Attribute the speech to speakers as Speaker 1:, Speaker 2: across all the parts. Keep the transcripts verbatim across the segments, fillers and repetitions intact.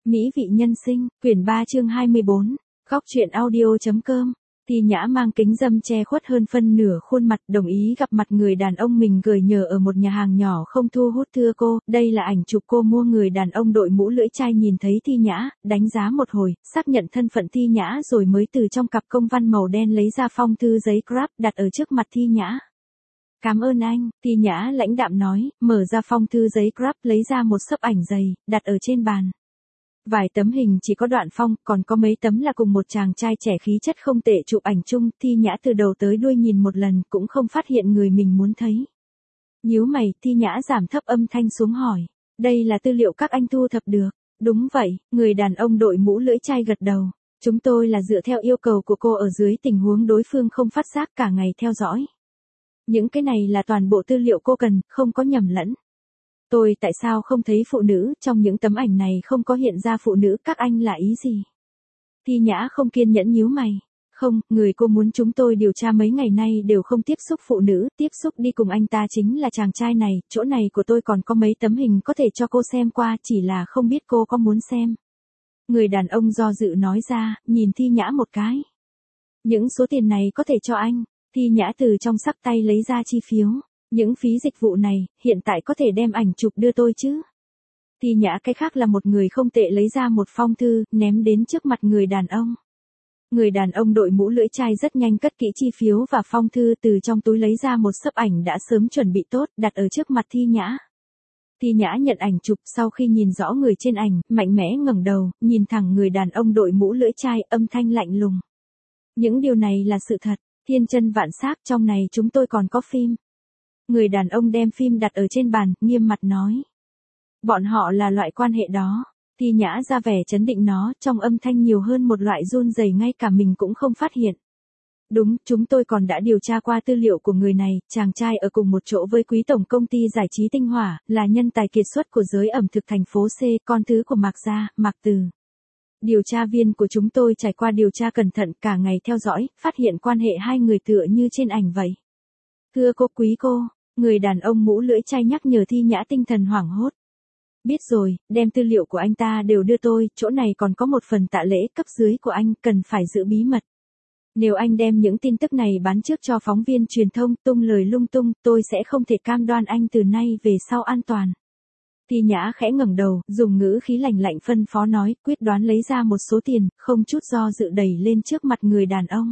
Speaker 1: Mỹ vị nhân sinh, quyển ba chương hai mươi bốn, góc truyện audio.com. Thi Nhã mang kính râm che khuất hơn phân nửa khuôn mặt, đồng ý gặp mặt người đàn ông mình gửi nhờ ở một nhà hàng nhỏ không thu hút. Thưa cô, đây là ảnh chụp cô mua. Người đàn ông đội mũ lưỡi chai nhìn thấy Thi Nhã, đánh giá một hồi, xác nhận thân phận Thi Nhã rồi mới từ trong cặp công văn màu đen lấy ra phong thư giấy grab đặt ở trước mặt Thi Nhã. Cảm ơn anh, Thi Nhã lãnh đạm nói, mở ra phong thư giấy grab lấy ra một xấp ảnh dày, đặt ở trên bàn. Vài tấm hình chỉ có đoạn phong, còn có mấy tấm là cùng một chàng trai trẻ khí chất không tệ chụp ảnh chung. Thi Nhã từ đầu tới đuôi nhìn một lần cũng không phát hiện người mình muốn thấy. Nhíu mày, Thi Nhã giảm thấp âm thanh xuống hỏi, đây là tư liệu các anh thu thập được? Đúng vậy, người đàn ông đội mũ lưỡi chai gật đầu. Chúng tôi là dựa theo yêu cầu của cô ở dưới tình huống đối phương không phát giác cả ngày theo dõi. Những cái này là toàn bộ tư liệu cô cần, không có nhầm lẫn. Tôi tại sao không thấy phụ nữ, trong những tấm ảnh này không có hiện ra phụ nữ, các anh là ý gì? Thi Nhã không kiên nhẫn nhíu mày. Không, người cô muốn chúng tôi điều tra mấy ngày nay đều không tiếp xúc phụ nữ, tiếp xúc đi cùng anh ta chính là chàng trai này, chỗ này của tôi còn có mấy tấm hình có thể cho cô xem qua, chỉ là không biết cô có muốn xem. Người đàn ông do dự nói ra, nhìn Thi Nhã một cái. Những số tiền này có thể cho anh. Thi Nhã từ trong sắc tay lấy ra chi phiếu. Những phí dịch vụ này, hiện tại có thể đem ảnh chụp đưa tôi chứ? Thi Nhã cái khác là một người không tệ lấy ra một phong thư, ném đến trước mặt người đàn ông. Người đàn ông đội mũ lưỡi chai rất nhanh cất kỹ chi phiếu và phong thư, từ trong túi lấy ra một xấp ảnh đã sớm chuẩn bị tốt, đặt ở trước mặt Thi Nhã. Thi Nhã nhận ảnh chụp, sau khi nhìn rõ người trên ảnh, mạnh mẽ ngẩng đầu, nhìn thẳng người đàn ông đội mũ lưỡi chai, âm thanh lạnh lùng. Những điều này là sự thật, thiên chân vạn xác, trong này chúng tôi còn có phim. Người đàn ông đem phim đặt ở trên bàn, nghiêm mặt nói. Bọn họ là loại quan hệ đó. Thi Nhã ra vẻ chấn định nó, trong âm thanh nhiều hơn một loại run rẩy, ngay cả mình cũng không phát hiện. Đúng, chúng tôi còn đã điều tra qua tư liệu của người này, chàng trai ở cùng một chỗ với quý tổng công ty giải trí Tinh Hỏa, là nhân tài kiệt xuất của giới ẩm thực thành phố C, con thứ của Mạc Gia, Mạc Từ. Điều tra viên của chúng tôi trải qua điều tra cẩn thận, cả ngày theo dõi, phát hiện quan hệ hai người tựa như trên ảnh vậy. Thưa cô, quý cô. Người đàn ông mũ lưỡi chai nhắc nhở Thi Nhã tinh thần hoảng hốt. Biết rồi, đem tư liệu của anh ta đều đưa tôi, chỗ này còn có một phần tạ lễ cấp dưới của anh, cần phải giữ bí mật. Nếu anh đem những tin tức này bán trước cho phóng viên truyền thông, tung lời lung tung, tôi sẽ không thể cam đoan anh từ nay về sau an toàn. Thi Nhã khẽ ngẩng đầu, dùng ngữ khí lạnh lạnh phân phó nói, quyết đoán lấy ra một số tiền, không chút do dự đẩy lên trước mặt người đàn ông.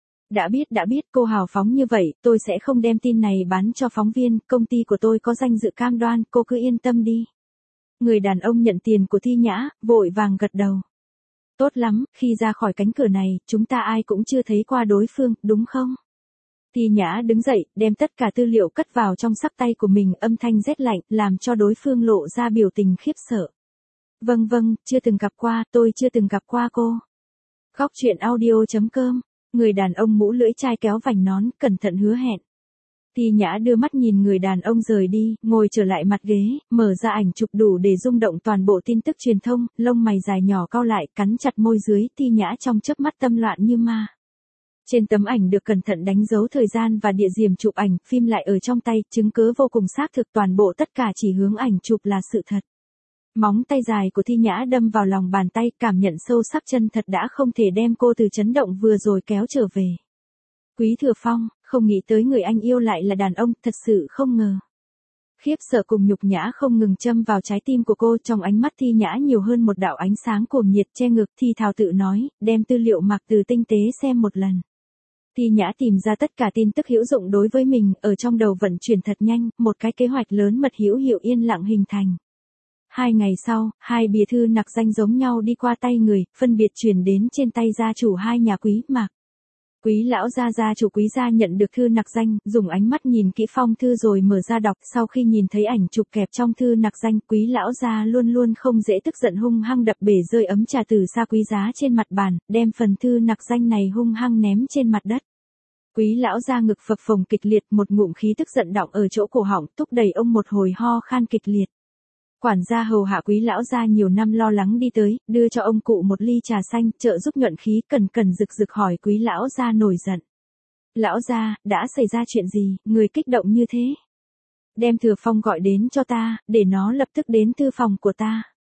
Speaker 1: Đã biết đã biết, cô hào phóng như vậy, tôi sẽ không đem tin này bán cho phóng viên, công ty của tôi có danh dự cam đoan, cô cứ yên tâm đi. Người đàn ông nhận tiền của Thi Nhã, vội vàng gật đầu. Tốt lắm, khi ra khỏi cánh cửa này, chúng ta ai cũng chưa thấy qua đối phương, đúng không? Thi Nhã đứng dậy, đem tất cả tư liệu cất vào trong xấp tay của mình, âm thanh rét lạnh, làm cho đối phương lộ ra biểu tình khiếp sợ. Vâng vâng, chưa từng gặp qua, tôi chưa từng gặp qua cô. Góc truyện audio.com. Người đàn ông mũ lưỡi chai kéo vành nón, cẩn thận hứa hẹn. Thi Nhã đưa mắt nhìn người đàn ông rời đi, ngồi trở lại mặt ghế, mở ra ảnh chụp đủ để rung động toàn bộ tin tức truyền thông, lông mày dài nhỏ cau lại, cắn chặt môi dưới, Thi Nhã trong chớp mắt tâm loạn như ma. Trên tấm ảnh được cẩn thận đánh dấu thời gian và địa điểm chụp ảnh, phim lại ở trong tay, chứng cứ vô cùng xác thực, toàn bộ tất cả chỉ hướng ảnh chụp là sự thật. Móng tay dài của Thi Nhã đâm vào lòng bàn tay, cảm nhận sâu sắc chân thật đã không thể đem cô từ chấn động vừa rồi kéo trở về. Quý Thừa Phong, không nghĩ tới người anh yêu lại là đàn ông, thật sự không ngờ. Khiếp sợ cùng nhục nhã không ngừng châm vào trái tim của cô, trong ánh mắt Thi Nhã nhiều hơn một đạo ánh sáng cuồng nhiệt che ngực, Thi thào tự nói, đem tư liệu Mạc Từ tinh tế xem một lần. Thi Nhã tìm ra tất cả tin tức hữu dụng đối với mình, ở trong đầu vận chuyển thật nhanh, một cái kế hoạch lớn mật hữu hiệu yên lặng hình thành. Hai ngày sau, hai bìa thư nặc danh giống nhau đi qua tay người, phân biệt chuyển đến trên tay gia chủ hai nhà Quý Mạc. Quý lão gia gia chủ Quý gia nhận được thư nặc danh, dùng ánh mắt nhìn kỹ phong thư rồi mở ra đọc, sau khi nhìn thấy ảnh chụp kẹp trong thư nặc danh, Quý lão gia luôn luôn không dễ tức giận, hung hăng đập bể rơi ấm trà từ xa quý giá trên mặt bàn, đem phần thư nặc danh này hung hăng ném trên mặt đất. Quý lão gia ngực phập phồng kịch liệt, một ngụm khí tức giận đọng ở chỗ cổ họng, thúc đẩy ông một hồi ho khan kịch liệt. Quản gia hầu hạ Quý lão gia nhiều năm lo lắng đi tới, đưa cho ông cụ một ly trà xanh, trợ giúp nhuận khí, cần cần rực rực hỏi Quý lão gia nổi giận. Lão gia, đã xảy ra chuyện gì, người kích động như thế? Đem Thừa Phong gọi đến cho ta, để nó lập tức đến thư phòng của ta.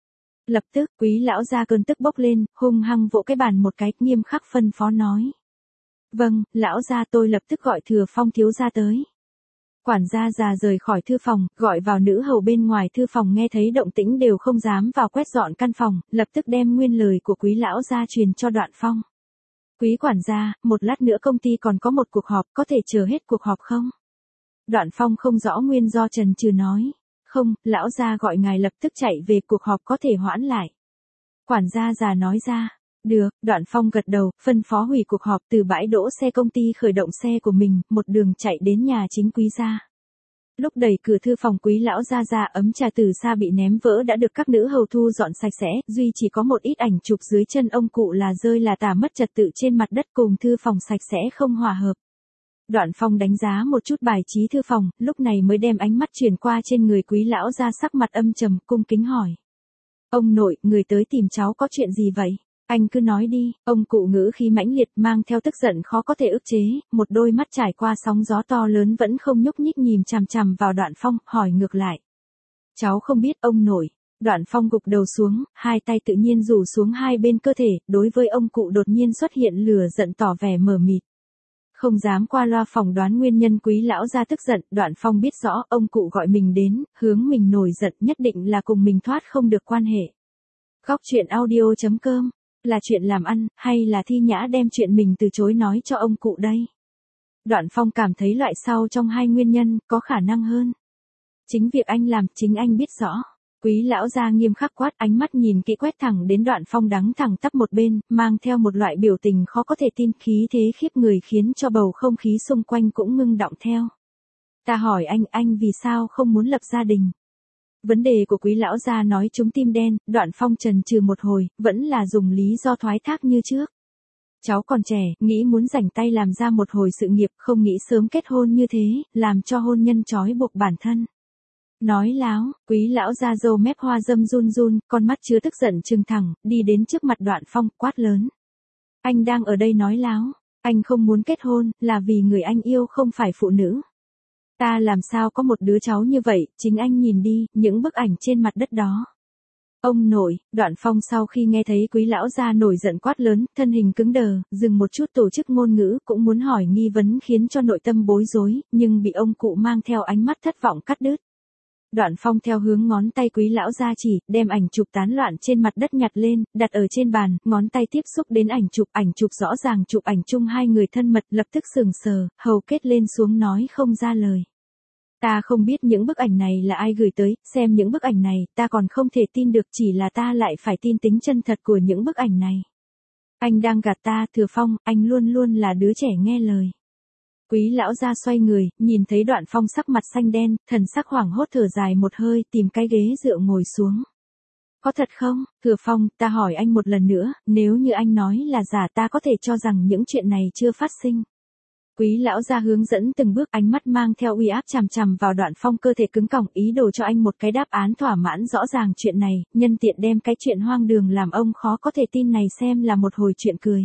Speaker 1: Lập tức, Quý lão gia cơn tức bốc lên, hung hăng vỗ cái bàn một cái, nghiêm khắc phân phó nói. Vâng, lão gia, tôi lập tức gọi Thừa Phong thiếu gia tới. Quản gia già rời khỏi thư phòng, gọi vào nữ hầu bên ngoài thư phòng, nghe thấy động tĩnh đều không dám vào quét dọn căn phòng, lập tức đem nguyên lời của Quý lão gia truyền cho Đoạn Phong. Quý quản gia, một lát nữa công ty còn có một cuộc họp, có thể chờ hết cuộc họp không? Đoạn Phong không rõ nguyên do chần chừ nói. Không, lão gia gọi ngài lập tức chạy về, cuộc họp có thể hoãn lại. Quản gia già nói ra. Được, Đoạn Phong gật đầu, phân phó hủy cuộc họp, từ bãi đỗ xe công ty khởi động xe của mình, một đường chạy đến nhà chính Quý gia. Lúc đẩy cửa thư phòng Quý lão gia ra, ấm trà từ xa bị ném vỡ đã được các nữ hầu thu dọn sạch sẽ, duy chỉ có một ít ảnh chụp dưới chân ông cụ là rơi là tả mất trật tự trên mặt đất, cùng thư phòng sạch sẽ không hòa hợp. Đoạn Phong đánh giá một chút bài trí thư phòng, lúc này mới đem ánh mắt chuyển qua trên người Quý lão gia, sắc mặt âm trầm, cung kính hỏi. Ông nội, người tới tìm cháu có chuyện gì vậy? Anh cứ nói đi. Ông cụ ngữ khí mãnh liệt, mang theo tức giận khó có thể ức chế, một đôi mắt trải qua sóng gió to lớn vẫn không nhúc nhích nhìn chằm chằm vào Đoạn Phong, hỏi ngược lại. Cháu không biết ông nội. Đoạn Phong gục đầu xuống, hai tay tự nhiên rủ xuống hai bên cơ thể, đối với ông cụ đột nhiên xuất hiện lửa giận tỏ vẻ mờ mịt. Không dám qua loa phỏng đoán nguyên nhân Quý lão gia tức giận, Đoạn Phong biết rõ ông cụ gọi mình đến, hướng mình nổi giận, nhất định là cùng mình thoát không được quan hệ. Góc truyện audio chấm com, là chuyện làm ăn, hay là Thi Nhã đem chuyện mình từ chối nói cho ông cụ đây? Đoạn Phong cảm thấy loại sau trong hai nguyên nhân, có khả năng hơn. Chính việc anh làm, chính anh biết rõ. Quý lão gia nghiêm khắc quát, ánh mắt nhìn kỹ quét thẳng đến Đoạn Phong đắng thẳng tắp một bên, mang theo một loại biểu tình khó có thể tin, khí thế khiếp người khiến cho bầu không khí xung quanh cũng ngưng đọng theo. Ta hỏi anh, anh vì sao không muốn lập gia đình? Vấn đề của Quý lão gia nói trúng tim đen, Đoạn Phong chần chừ một hồi, vẫn là dùng lý do thoái thác như trước. Cháu còn trẻ, nghĩ muốn rảnh tay làm ra một hồi sự nghiệp, không nghĩ sớm kết hôn như thế, làm cho hôn nhân trói buộc bản thân. Nói láo, Quý lão gia râu mép hoa râm run run, con mắt chứa tức giận trừng thẳng, đi đến trước mặt Đoạn Phong, quát lớn. Anh đang ở đây nói láo, anh không muốn kết hôn, là vì người anh yêu không phải phụ nữ. Ta làm sao có một đứa cháu như vậy, chính anh nhìn đi, những bức ảnh trên mặt đất đó. Ông nội, Đoạn Phong sau khi nghe thấy Quý lão gia nổi giận quát lớn, thân hình cứng đờ, dừng một chút tổ chức ngôn ngữ, cũng muốn hỏi nghi vấn khiến cho nội tâm bối rối, nhưng bị ông cụ mang theo ánh mắt thất vọng cắt đứt. Đoạn Phong theo hướng ngón tay Quý lão gia chỉ, đem ảnh chụp tán loạn trên mặt đất nhặt lên, đặt ở trên bàn, ngón tay tiếp xúc đến ảnh chụp, ảnh chụp rõ ràng chụp ảnh chung hai người thân mật, lập tức sừng sờ, hầu kết lên xuống nói không ra lời. Ta không biết những bức ảnh này là ai gửi tới, xem những bức ảnh này, ta còn không thể tin được, chỉ là ta lại phải tin tính chân thật của những bức ảnh này. Anh đang gạt ta, Thừa Phong, anh luôn luôn là đứa trẻ nghe lời. Quý lão gia xoay người, nhìn thấy Đoạn Phong sắc mặt xanh đen, thần sắc hoảng hốt thở dài một hơi, tìm cái ghế dựa ngồi xuống. Có thật không, Thừa Phong, ta hỏi anh một lần nữa, nếu như anh nói là giả, ta có thể cho rằng những chuyện này chưa phát sinh. Quý lão gia hướng dẫn từng bước, ánh mắt mang theo uy áp chằm chằm vào Đoạn Phong, cơ thể cứng cỏng, ý đồ cho anh một cái đáp án thỏa mãn rõ ràng chuyện này, nhân tiện đem cái chuyện hoang đường làm ông khó có thể tin này xem là một hồi chuyện cười.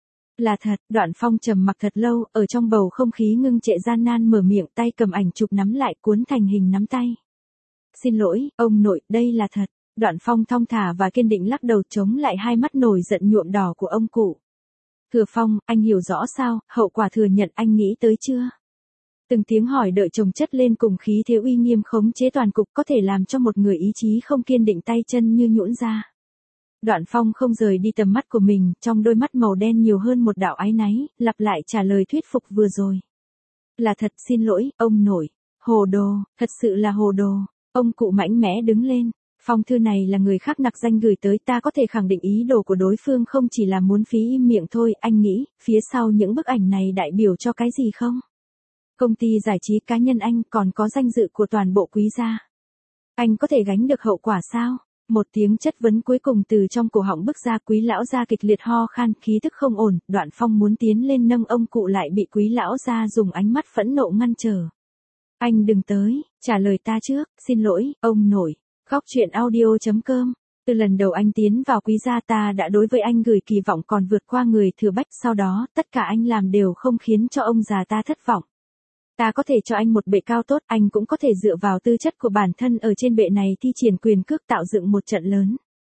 Speaker 1: Là thật, Đoạn Phong trầm mặc thật lâu, ở trong bầu không khí ngưng trệ gian nan mở miệng, tay cầm ảnh chụp nắm lại cuốn thành hình nắm tay. Xin lỗi, ông nội, đây là thật. Đoạn Phong thong thả và kiên định lắc đầu chống lại hai mắt nổi giận nhuộm đỏ của ông cụ. Thừa Phong, anh hiểu rõ sao, hậu quả thừa nhận anh nghĩ tới chưa? Từng tiếng hỏi đợi chồng chất lên cùng khí thế uy nghiêm khống chế toàn cục, có thể làm cho một người ý chí không kiên định tay chân như nhũn ra. Đoạn Phong không rời đi tầm mắt của mình, trong đôi mắt màu đen nhiều hơn một đạo áy náy, lặp lại trả lời thuyết phục vừa rồi. Là thật, xin lỗi, ông nội. Hồ đồ, thật sự là hồ đồ. Ông cụ mạnh mẽ đứng lên. Phong thư này là người khác nặc danh gửi tới, ta có thể khẳng định ý đồ của đối phương không chỉ là muốn phí im miệng thôi, anh nghĩ, phía sau những bức ảnh này đại biểu cho cái gì không? Công ty giải trí cá nhân anh còn có danh dự của toàn bộ Quý gia. Anh có thể gánh được hậu quả sao? Một tiếng chất vấn cuối cùng từ trong cổ họng bức ra, Quý lão gia kịch liệt ho khan, khí tức không ổn, Đoạn Phong muốn tiến lên nâng ông cụ lại bị Quý lão gia dùng ánh mắt phẫn nộ ngăn trở. Anh đừng tới, trả lời ta trước, xin lỗi, ông nội. Góc truyện audio chấm com. Từ lần đầu anh tiến vào Quý gia, ta đã đối với anh gửi kỳ vọng còn vượt qua người Thừa Bách, sau đó, tất cả anh làm đều không khiến cho ông già ta thất vọng. Ta có thể cho anh một bệ cao tốt, anh cũng có thể dựa vào tư chất của bản thân ở trên bệ này thi triển quyền cước tạo dựng một trận lớn.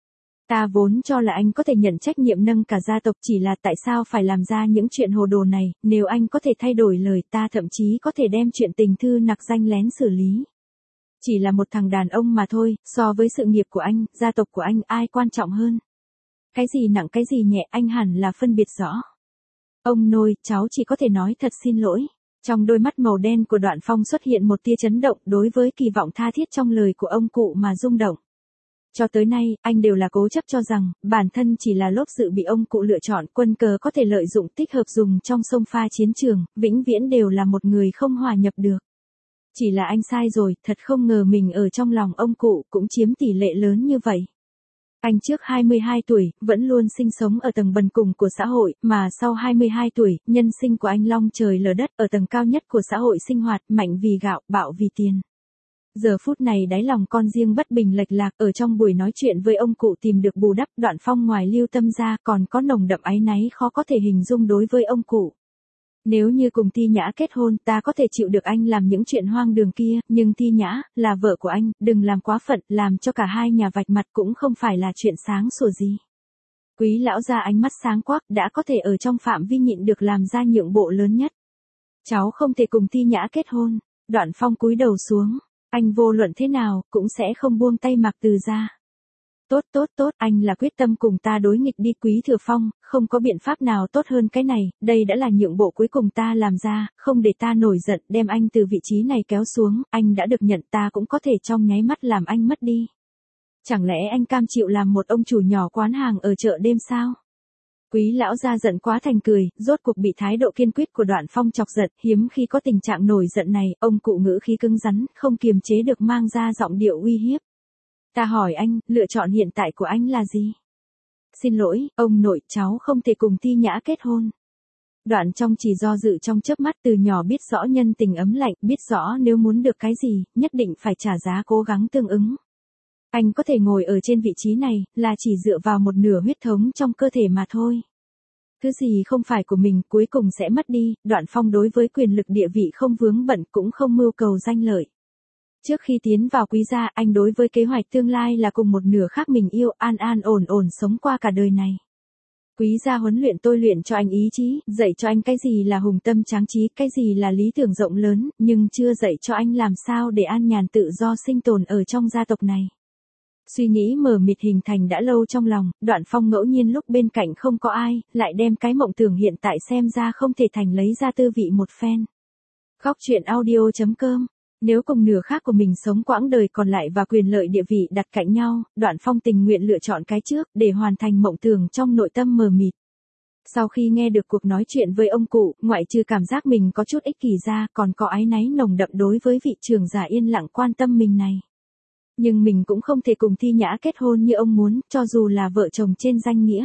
Speaker 1: Ta vốn cho là anh có thể nhận trách nhiệm nâng cả gia tộc, chỉ là tại sao phải làm ra những chuyện hồ đồ này, nếu anh có thể thay đổi lời ta thậm chí có thể đem chuyện tình thư nặc danh lén xử lý. Chỉ là một thằng đàn ông mà thôi, so với sự nghiệp của anh, gia tộc của anh ai quan trọng hơn. Cái gì nặng cái gì nhẹ anh hẳn là phân biệt rõ. Ông nội, cháu chỉ có thể nói thật xin lỗi. Trong đôi mắt màu đen của Đoạn Phong xuất hiện một tia chấn động đối với kỳ vọng tha thiết trong lời của ông cụ mà rung động. Cho tới nay, anh đều là cố chấp cho rằng, bản thân chỉ là lốp dự bị ông cụ lựa chọn, quân cờ có thể lợi dụng tích hợp dùng trong xông pha chiến trường, vĩnh viễn đều là một người không hòa nhập được. Chỉ là anh sai rồi, thật không ngờ mình ở trong lòng ông cụ cũng chiếm tỷ lệ lớn như vậy. Anh trước hai mươi hai tuổi, vẫn luôn sinh sống ở tầng bần cùng của xã hội, mà sau hai mươi hai tuổi, nhân sinh của anh long trời lở đất ở tầng cao nhất của xã hội sinh hoạt, mạnh vì gạo, bạo vì tiền. Giờ phút này đáy lòng con riêng bất bình lệch lạc, ở trong buổi nói chuyện với ông cụ tìm được bù đắp. Đoạn Phong ngoài lưu tâm ra còn có nồng đậm áy náy khó có thể hình dung đối với ông cụ. Nếu như cùng Thi Nhã kết hôn, ta có thể chịu được anh làm những chuyện hoang đường kia, nhưng Thi Nhã, là vợ của anh, đừng làm quá phận, làm cho cả hai nhà vạch mặt cũng không phải là chuyện sáng sủa gì. Quý lão ra ánh mắt sáng quắc, đã có thể ở trong phạm vi nhịn được làm ra nhượng bộ lớn nhất. Cháu không thể cùng Thi Nhã kết hôn. Đoạn Phong cúi đầu xuống, anh vô luận thế nào, cũng sẽ không buông tay Mạc Từ ra. Tốt tốt tốt, anh là quyết tâm cùng ta đối nghịch đi Quý Thừa Phong, không có biện pháp nào tốt hơn cái này, đây đã là nhượng bộ cuối cùng ta làm ra, không để ta nổi giận, đem anh từ vị trí này kéo xuống, anh đã được nhận ta cũng có thể trong nháy mắt làm anh mất đi. Chẳng lẽ anh cam chịu làm một ông chủ nhỏ quán hàng ở chợ đêm sao? Quý lão gia giận quá thành cười, rốt cuộc bị thái độ kiên quyết của Đoạn Phong chọc giận, hiếm khi có tình trạng nổi giận này, ông cụ ngữ khí cứng rắn, không kiềm chế được mang ra giọng điệu uy hiếp. Ta hỏi anh, lựa chọn hiện tại của anh là gì? Xin lỗi, ông nội, cháu không thể cùng Thi Nhã kết hôn. Đoạn Trong chỉ do dự trong chớp mắt, từ nhỏ biết rõ nhân tình ấm lạnh, biết rõ nếu muốn được cái gì, nhất định phải trả giá cố gắng tương ứng. Anh có thể ngồi ở trên vị trí này, là chỉ dựa vào một nửa huyết thống trong cơ thể mà thôi. Thứ gì không phải của mình cuối cùng sẽ mất đi. Đoạn Phong đối với quyền lực địa vị không vướng bận, cũng không mưu cầu danh lợi. Trước khi tiến vào Quý gia, anh đối với kế hoạch tương lai là cùng một nửa khác mình yêu, an an ổn ổn sống qua cả đời này. Quý gia huấn luyện tôi luyện cho anh ý chí, dạy cho anh cái gì là hùng tâm tráng trí, cái gì là lý tưởng rộng lớn, nhưng chưa dạy cho anh làm sao để an nhàn tự do sinh tồn ở trong gia tộc này. Suy nghĩ mờ mịt hình thành đã lâu trong lòng, Đoạn Phong ngẫu nhiên lúc bên cạnh không có ai, lại đem cái mộng tưởng hiện tại xem ra không thể thành lấy ra tư vị một phen. Khóc chuyện audio chấm com. Nếu cùng nửa khác của mình sống quãng đời còn lại và quyền lợi địa vị đặt cạnh nhau, Đoạn Phong tình nguyện lựa chọn cái trước, để hoàn thành mộng tưởng trong nội tâm mờ mịt. Sau khi nghe được cuộc nói chuyện với ông cụ, ngoại trừ cảm giác mình có chút ích kỷ ra, còn có áy náy nồng đậm đối với vị trưởng giả yên lặng quan tâm mình này. Nhưng mình cũng không thể cùng Thi Nhã kết hôn như ông muốn, cho dù là vợ chồng trên danh nghĩa.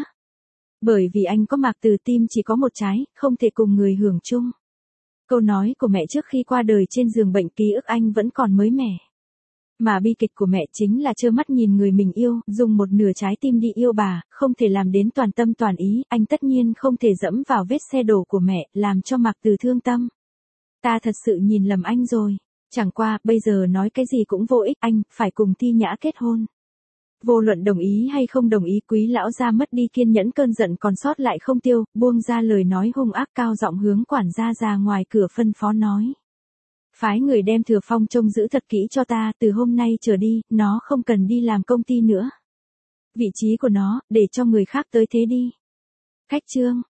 Speaker 1: Bởi vì anh có Mạc Từ, tim chỉ có một trái, không thể cùng người hưởng chung. Câu nói của mẹ trước khi qua đời trên giường bệnh, ký ức anh vẫn còn mới mẻ. Mà bi kịch của mẹ chính là trơ mắt nhìn người mình yêu, dùng một nửa trái tim đi yêu bà, không thể làm đến toàn tâm toàn ý, anh tất nhiên không thể dẫm vào vết xe đổ của mẹ, làm cho Mạc Từ thương tâm. Ta thật sự nhìn lầm anh rồi. Chẳng qua, bây giờ nói cái gì cũng vô ích, anh, phải cùng Thi Nhã kết hôn. Vô luận đồng ý hay không đồng ý, Quý lão gia mất đi kiên nhẫn, cơn giận còn sót lại không tiêu, buông ra lời nói hung ác, cao giọng hướng quản gia ra ngoài cửa phân phó nói. Phái người đem Thừa Phong trông giữ thật kỹ cho ta, từ hôm nay trở đi, nó không cần đi làm công ty nữa. Vị trí của nó, để cho người khác tới thế đi. Khách trương.